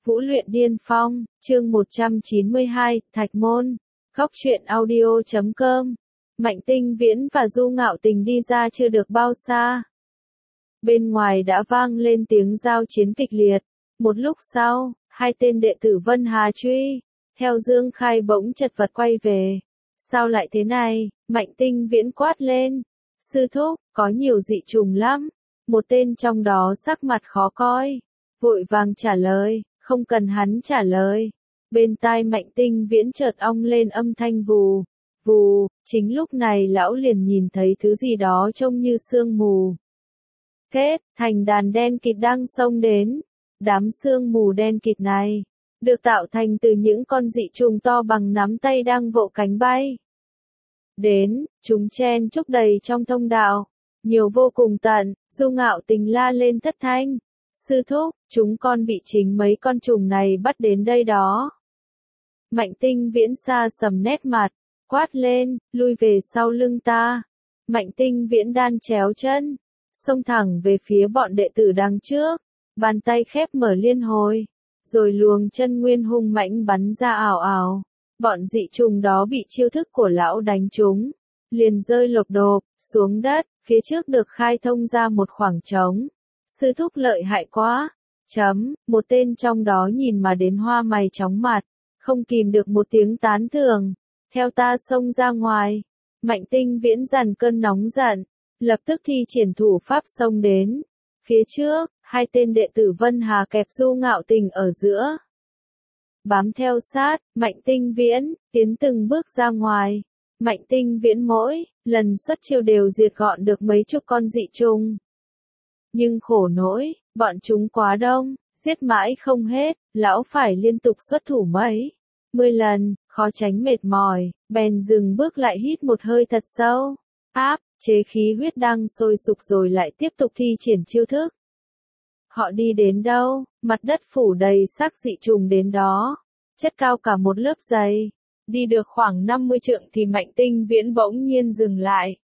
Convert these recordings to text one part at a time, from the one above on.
Vũ luyện điên phong, chương 192, Thạch Môn, Góc truyện audio.com. Mạnh Tinh Viễn và Du Ngạo Tình đi ra chưa được bao xa. Bên ngoài đã vang lên tiếng giao chiến kịch liệt. Một lúc sau, hai tên đệ tử Vân Hà truy theo Dương Khai bỗng chật vật quay về. Sao lại thế này? Mạnh Tinh Viễn quát lên. Sư thúc, có nhiều dị trùng lắm. Một tên trong đó sắc mặt khó coi, vội vàng trả lời. Không cần hắn trả lời. Bên tai Mạnh Tinh Viễn chợt ong lên âm thanh vù, vù, chính lúc này lão liền nhìn thấy thứ gì đó trông như sương mù. Kết, thành đàn đen kịt đang xông đến. Đám sương mù đen kịt này, được tạo thành từ những con dị trùng to bằng nắm tay đang vỗ cánh bay. Đến, chúng chen chúc đầy trong thông đạo, nhiều vô cùng tận, Du Ngạo Tình la lên thất thanh. Sư thúc, chúng con bị chính mấy con trùng này bắt đến đây đó. Mạnh Tinh Viễn xa sầm nét mặt, quát lên, lui về sau lưng ta. Mạnh Tinh Viễn đan chéo chân, xông thẳng về phía bọn đệ tử đằng trước, bàn tay khép mở liên hồi, rồi luồng chân nguyên hung mãnh bắn ra ảo ảo. Bọn dị trùng đó bị chiêu thức của lão đánh trúng, liền rơi lột đột xuống đất, phía trước được khai thông ra một khoảng trống. Sư thúc lợi hại quá. Một tên trong đó nhìn mà đến hoa mày chóng mặt, không kìm được một tiếng tán thưởng. Theo ta xông ra ngoài. Mạnh Tinh Viễn dằn cơn nóng giận, lập tức thi triển thủ pháp xông đến. Phía trước, hai tên đệ tử Vân Hà kẹp Du Ngạo Tình ở giữa. Bám theo sát, Mạnh Tinh Viễn, tiến từng bước ra ngoài. Mạnh Tinh Viễn mỗi lần xuất chiêu đều diệt gọn được mấy chục con dị trùng. Nhưng khổ nỗi, bọn chúng quá đông, giết mãi không hết, lão phải liên tục xuất thủ mấy 10 lần, khó tránh mệt mỏi, bèn dừng bước lại hít một hơi thật sâu, áp chế khí huyết đang sôi sục rồi lại tiếp tục thi triển chiêu thức. Họ đi đến đâu, mặt đất phủ đầy xác dị trùng đến đó, chất cao cả một lớp dày. Đi được khoảng 50 trượng thì Mạnh Tinh Viễn bỗng nhiên dừng lại.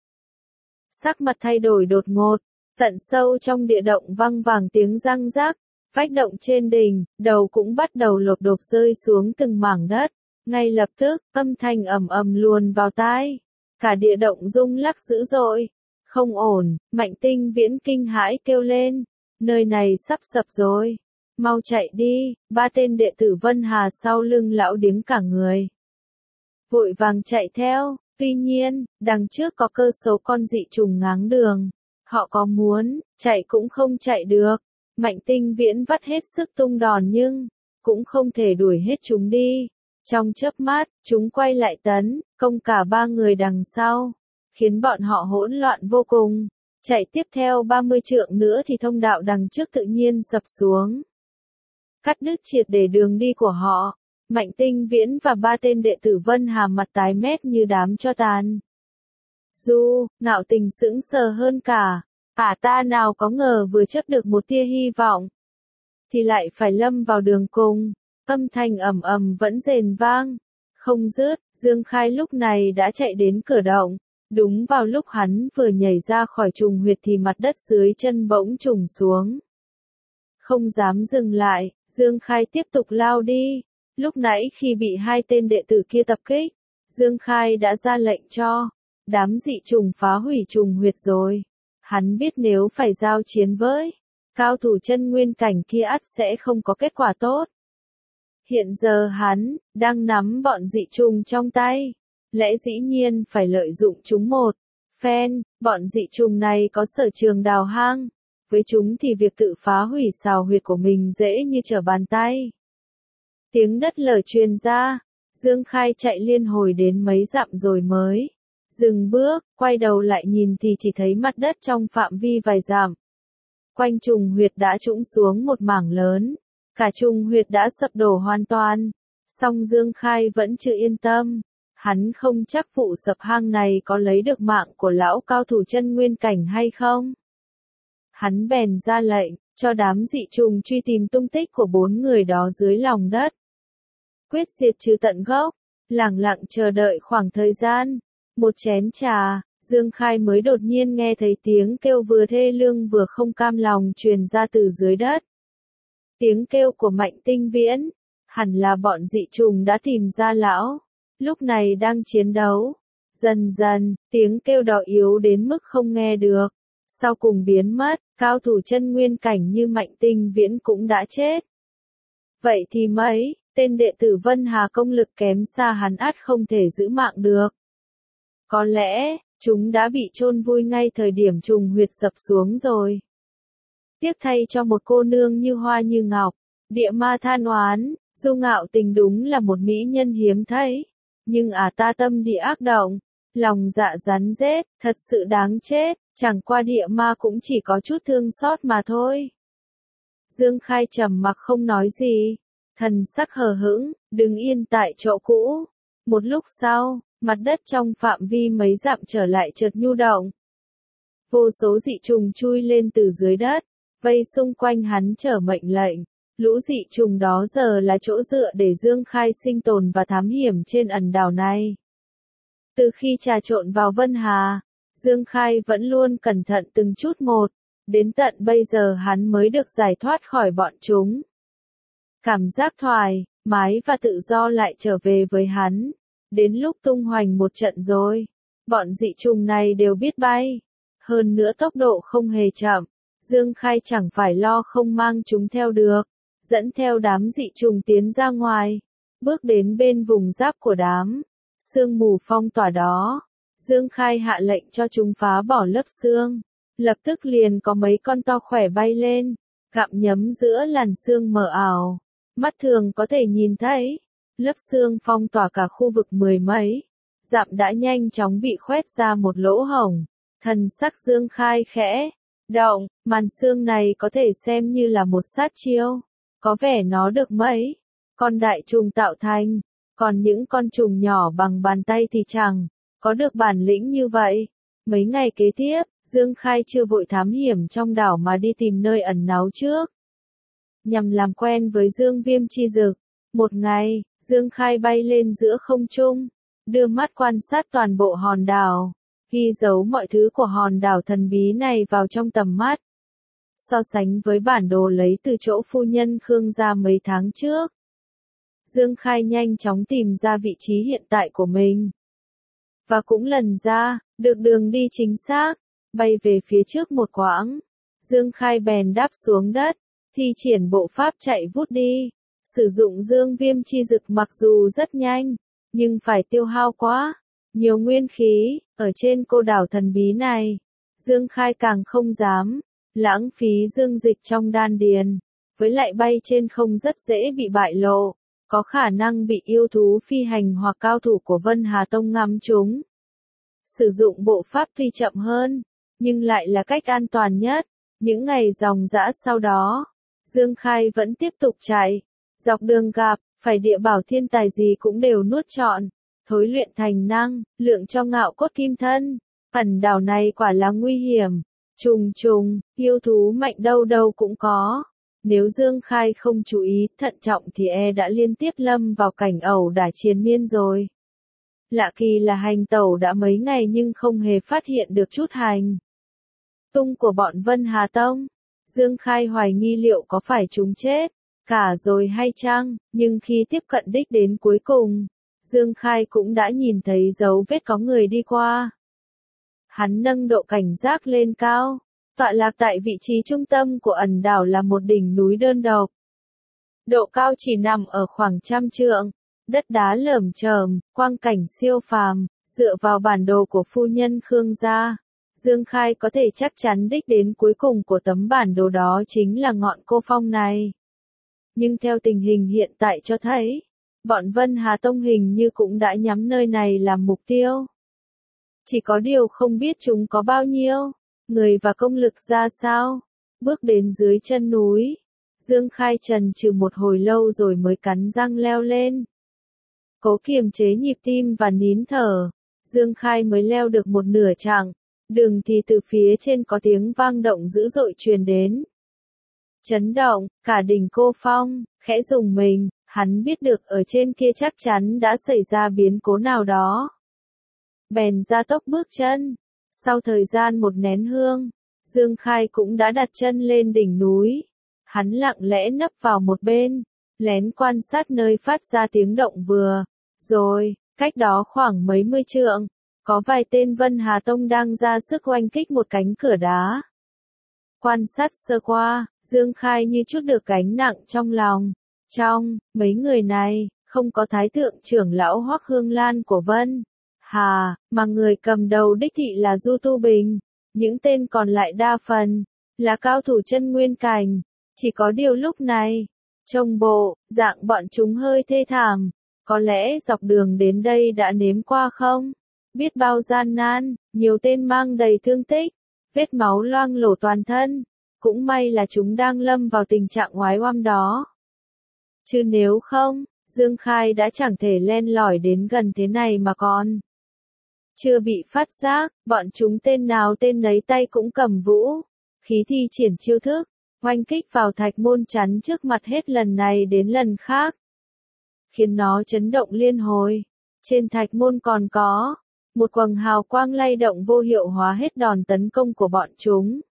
Sắc mặt thay đổi đột ngột. Tận sâu trong địa động vang vàng tiếng răng rắc, vách động trên đỉnh, đầu cũng bắt đầu lột đột rơi xuống từng mảng đất. Ngay lập tức, âm thanh ầm ầm luồn vào tai. Cả địa động rung lắc dữ dội. Không ổn, Mạnh Tinh Viễn kinh hãi kêu lên. Nơi này sắp sập rồi. Mau chạy đi, ba tên đệ tử Vân Hà sau lưng lão điếng cả người. Vội vàng chạy theo, tuy nhiên, đằng trước có cơ số con dị trùng ngáng đường. Họ có muốn, chạy cũng không chạy được. Mạnh Tinh Viễn vắt hết sức tung đòn nhưng, cũng không thể đuổi hết chúng đi. Trong chớp mắt, chúng quay lại tấn, công cả ba người đằng sau, khiến bọn họ hỗn loạn vô cùng. Chạy tiếp theo 30 trượng nữa thì thông đạo đằng trước tự nhiên sập xuống. Cắt đứt triệt để đường đi của họ. Mạnh Tinh Viễn và ba tên đệ tử Vân Hà mặt tái mét như đám tro tàn. Du Ngạo Tình sững sờ hơn cả. Ta nào có ngờ vừa chớp được một tia hy vọng, thì lại phải lâm vào đường cùng. Âm thanh ầm ầm vẫn rền vang, không dứt. Dương Khai lúc này đã chạy đến cửa động. Đúng vào lúc hắn vừa nhảy ra khỏi trùng huyệt thì mặt đất dưới chân bỗng trùng xuống. Không dám dừng lại, Dương Khai tiếp tục lao đi. Lúc nãy khi bị hai tên đệ tử kia tập kích, Dương Khai đã ra lệnh cho đám dị trùng phá hủy trùng huyệt rồi. Hắn biết nếu phải giao chiến với cao thủ chân nguyên cảnh kia ắt sẽ không có kết quả tốt. Hiện giờ hắn đang nắm bọn dị trùng trong tay, lẽ dĩ nhiên phải lợi dụng chúng một phen. Bọn dị trùng này có sở trường đào hang, với chúng thì việc tự phá hủy sào huyệt của mình dễ như trở bàn tay. Tiếng đất lở truyền ra, Dương Khai chạy liên hồi đến mấy dặm rồi mới dừng bước, quay đầu lại nhìn thì chỉ thấy mặt đất trong phạm vi vài dặm. Quanh trùng huyệt đã trũng xuống một mảng lớn, cả trùng huyệt đã sập đổ hoàn toàn. Song Dương Khai vẫn chưa yên tâm, hắn không chắc vụ sập hang này có lấy được mạng của lão cao thủ chân nguyên cảnh hay không. Hắn bèn ra lệnh, cho đám dị trùng truy tìm tung tích của 4 người đó dưới lòng đất. Quyết diệt trừ tận gốc, lẳng lặng chờ đợi khoảng thời gian. Một chén trà, Dương Khai mới đột nhiên nghe thấy tiếng kêu vừa thê lương vừa không cam lòng truyền ra từ dưới đất. Tiếng kêu của Mạnh Tinh Viễn, hẳn là bọn dị trùng đã tìm ra lão, lúc này đang chiến đấu. Dần dần, tiếng kêu đó yếu đến mức không nghe được, sau cùng biến mất, cao thủ chân nguyên cảnh như Mạnh Tinh Viễn cũng đã chết. Vậy thì mấy, tên đệ tử Vân Hà công lực kém xa hắn ắt không thể giữ mạng được. Có lẽ, chúng đã bị chôn vùi ngay thời điểm trùng huyệt sập xuống rồi. Tiếc thay cho một cô nương như hoa như ngọc, địa ma than oán, Du Ngạo Tình đúng là một mỹ nhân hiếm thấy. Nhưng ta tâm địa ác động, lòng dạ rắn rết, thật sự đáng chết, chẳng qua địa ma cũng chỉ có chút thương xót mà thôi. Dương Khai trầm mặc không nói gì, thần sắc hờ hững, đứng yên tại chỗ cũ. Một lúc sau, mặt đất trong phạm vi mấy dặm trở lại chợt nhu động. Vô số dị trùng chui lên từ dưới đất, vây xung quanh hắn trở mệnh lệnh. Lũ dị trùng đó giờ là chỗ dựa để Dương Khai sinh tồn và thám hiểm trên ẩn đảo này. Từ khi trà trộn vào Vân Hà, Dương Khai vẫn luôn cẩn thận từng chút một, đến tận bây giờ hắn mới được giải thoát khỏi bọn chúng. Cảm giác thoải mái và tự do lại trở về với hắn. Đến lúc tung hoành một trận rồi, bọn dị trùng này đều biết bay. Hơn nữa tốc độ không hề chậm, Dương Khai chẳng phải lo không mang chúng theo được. Dẫn theo đám dị trùng tiến ra ngoài, bước đến bên vùng giáp của đám sương mù phong tỏa đó. Dương Khai hạ lệnh cho chúng phá bỏ lớp xương, lập tức liền có mấy con to khỏe bay lên, gặm nhấm giữa làn sương mờ ảo. Mắt thường có thể nhìn thấy, lớp xương phong tỏa cả khu vực mười mấy dặm đã nhanh chóng bị khoét ra một lỗ hổng. Thần sắc Dương Khai khẽ động, màn xương này có thể xem như là một sát chiêu. Có vẻ nó được mấy con đại trùng tạo thành, còn những con trùng nhỏ bằng bàn tay thì chẳng có được bản lĩnh như vậy. Mấy ngày kế tiếp, Dương Khai chưa vội thám hiểm trong đảo mà đi tìm nơi ẩn náu trước, nhằm làm quen với Dương Viêm chi dực. Một ngày, Dương Khai bay lên giữa không trung, đưa mắt quan sát toàn bộ hòn đảo, ghi dấu mọi thứ của hòn đảo thần bí này vào trong tầm mắt. So sánh với bản đồ lấy từ chỗ phu nhân Khương ra mấy tháng trước, Dương Khai nhanh chóng tìm ra vị trí hiện tại của mình. Và cũng lần ra, được đường đi chính xác, bay về phía trước một quãng. Dương Khai bèn đáp xuống đất, thi triển bộ pháp chạy vút đi. Sử dụng Dương Viêm chi dực mặc dù rất nhanh, nhưng phải tiêu hao quá nhiều nguyên khí, ở trên cô đảo thần bí này. Dương Khai càng không dám lãng phí dương dịch trong đan điền, với lại bay trên không rất dễ bị bại lộ, có khả năng bị yêu thú phi hành hoặc cao thủ của Vân Hà Tông ngắm chúng. Sử dụng bộ pháp tuy chậm hơn, nhưng lại là cách an toàn nhất. Những ngày ròng rã sau đó, Dương Khai vẫn tiếp tục chạy, dọc đường gặp phải địa bảo thiên tài gì cũng đều nuốt trọn, thối luyện thành năng lượng cho ngạo cốt kim thân. Ẩn đảo này quả là nguy hiểm, trùng trùng, yêu thú mạnh đâu đâu cũng có. Nếu Dương Khai không chú ý thận trọng thì đã liên tiếp lâm vào cảnh ẩu đả triền miên rồi. Lạ kỳ là hành tẩu đã mấy ngày nhưng không hề phát hiện được chút hành tung của bọn Vân Hà Tông. Dương Khai hoài nghi liệu có phải chúng chết cả rồi hay chăng, nhưng khi tiếp cận đích đến cuối cùng, Dương Khai cũng đã nhìn thấy dấu vết có người đi qua. Hắn nâng độ cảnh giác lên cao, tọa lạc tại vị trí trung tâm của ẩn đảo là một đỉnh núi đơn độc. Độ cao chỉ nằm ở khoảng 100 trượng, đất đá lởm chởm, quang cảnh siêu phàm. Dựa vào bản đồ của phu nhân Khương gia, Dương Khai có thể chắc chắn đích đến cuối cùng của tấm bản đồ đó chính là ngọn cô phong này. Nhưng theo tình hình hiện tại cho thấy, bọn Vân Hà Tông hình như cũng đã nhắm nơi này làm mục tiêu. Chỉ có điều không biết chúng có bao nhiêu người và công lực ra sao. Bước đến dưới chân núi, Dương Khai chần chừ một hồi lâu rồi mới cắn răng leo lên. Cố kiềm chế nhịp tim và nín thở, Dương Khai mới leo được một nửa chặng, đường thì từ phía trên có tiếng vang động dữ dội truyền đến. Chấn động, cả đỉnh cô phong, khẽ rùng mình, hắn biết được ở trên kia chắc chắn đã xảy ra biến cố nào đó. Bèn gia tốc bước chân. Sau thời gian một nén hương, Dương Khai cũng đã đặt chân lên đỉnh núi. Hắn lặng lẽ nấp vào một bên, lén quan sát nơi phát ra tiếng động vừa rồi, cách đó khoảng mấy mươi trượng, có vài tên Vân Hà Tông đang ra sức oanh kích một cánh cửa đá. Quan sát sơ qua, Dương Khai như chút được gánh nặng trong lòng. Trong mấy người này, không có thái thượng trưởng lão Hoắc Hương Lan của Vân Hà, mà người cầm đầu đích thị là Du Tu Bình. Những tên còn lại đa phần là cao thủ chân nguyên cảnh. Chỉ có điều lúc này, trông bộ dạng bọn chúng hơi thê thảm. Có lẽ dọc đường đến đây đã nếm qua không? Biết bao gian nan, nhiều tên mang đầy thương tích, vết máu loang lổ toàn thân. Cũng may là chúng đang lâm vào tình trạng oái oăm đó. Chứ nếu không, Dương Khai đã chẳng thể len lỏi đến gần thế này mà còn. Chưa bị phát giác, bọn chúng tên nào tên nấy tay cũng cầm vũ, khí thi triển chiêu thức, oanh kích vào thạch môn chắn trước mặt hết lần này đến lần khác. Khiến nó chấn động liên hồi. Trên thạch môn còn có một quầng hào quang lay động vô hiệu hóa hết đòn tấn công của bọn chúng.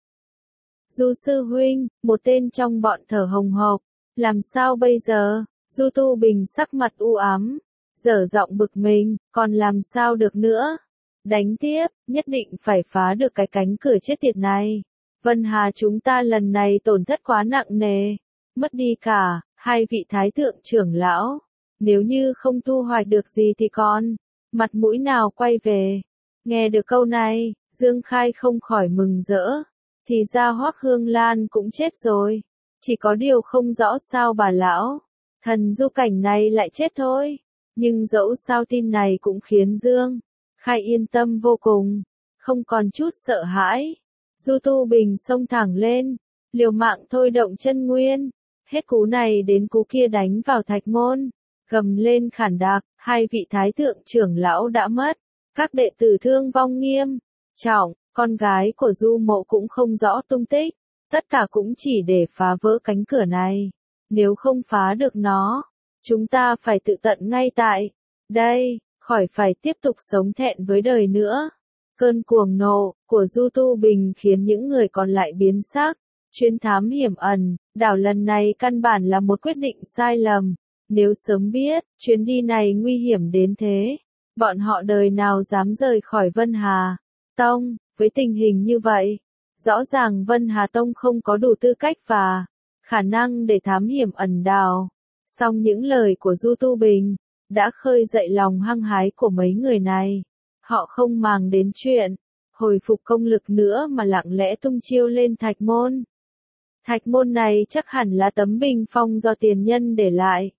Du sư huynh, một tên trong bọn thở hồng hộc, làm sao bây giờ? Du Tu Bình sắc mặt u ám, dở giọng bực mình, còn làm sao được nữa? Đánh tiếp, nhất định phải phá được cái cánh cửa chết tiệt này. Vân Hà chúng ta lần này tổn thất quá nặng nề, mất đi cả hai vị thái thượng trưởng lão. Nếu như không thu hoạch được gì thì còn mặt mũi nào quay về? Nghe được câu này, Dương Khai không khỏi mừng rỡ. Thì ra Hoắc Hương Lan cũng chết rồi. Chỉ có điều không rõ sao bà lão thần du cảnh này lại chết thôi. Nhưng dẫu sao tin này cũng khiến Dương Khai yên tâm vô cùng, không còn chút sợ hãi. Du Tu Bình xông thẳng lên, liều mạng thôi động chân nguyên, hết cú này đến cú kia đánh vào thạch môn, gầm lên khản đặc. Hai vị thái thượng trưởng lão đã mất, các đệ tử thương vong nghiêm trọng, con gái của Du Mộ cũng không rõ tung tích, tất cả cũng chỉ để phá vỡ cánh cửa này. Nếu không phá được nó, chúng ta phải tự tận ngay tại đây, khỏi phải tiếp tục sống thẹn với đời nữa. Cơn cuồng nộ của Du Tu Bình khiến những người còn lại biến sắc. Chuyến thám hiểm ẩn đảo lần này căn bản là một quyết định sai lầm. Nếu sớm biết chuyến đi này nguy hiểm đến thế, bọn họ đời nào dám rời khỏi Vân Hà Tông. Với tình hình như vậy, rõ ràng Vân Hà Tông không có đủ tư cách và khả năng để thám hiểm ẩn đảo. Song những lời của Du Tu Bình đã khơi dậy lòng hăng hái của mấy người này. Họ không màng đến chuyện hồi phục công lực nữa mà lặng lẽ tung chiêu lên thạch môn. Thạch môn này chắc hẳn là tấm bình phong do tiền nhân để lại.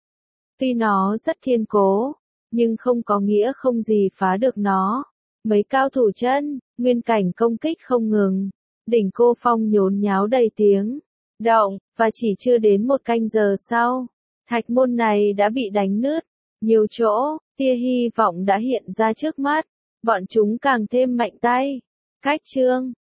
Tuy nó rất kiên cố, nhưng không có nghĩa không gì phá được nó. Mấy cao thủ chân nguyên cảnh công kích không ngừng. Đỉnh Cô Phong nhốn nháo đầy tiếng động, và chỉ chưa đến một canh giờ sau, thạch môn này đã bị đánh nứt. Nhiều chỗ, tia hy vọng đã hiện ra trước mắt. Bọn chúng càng thêm mạnh tay. Cách chương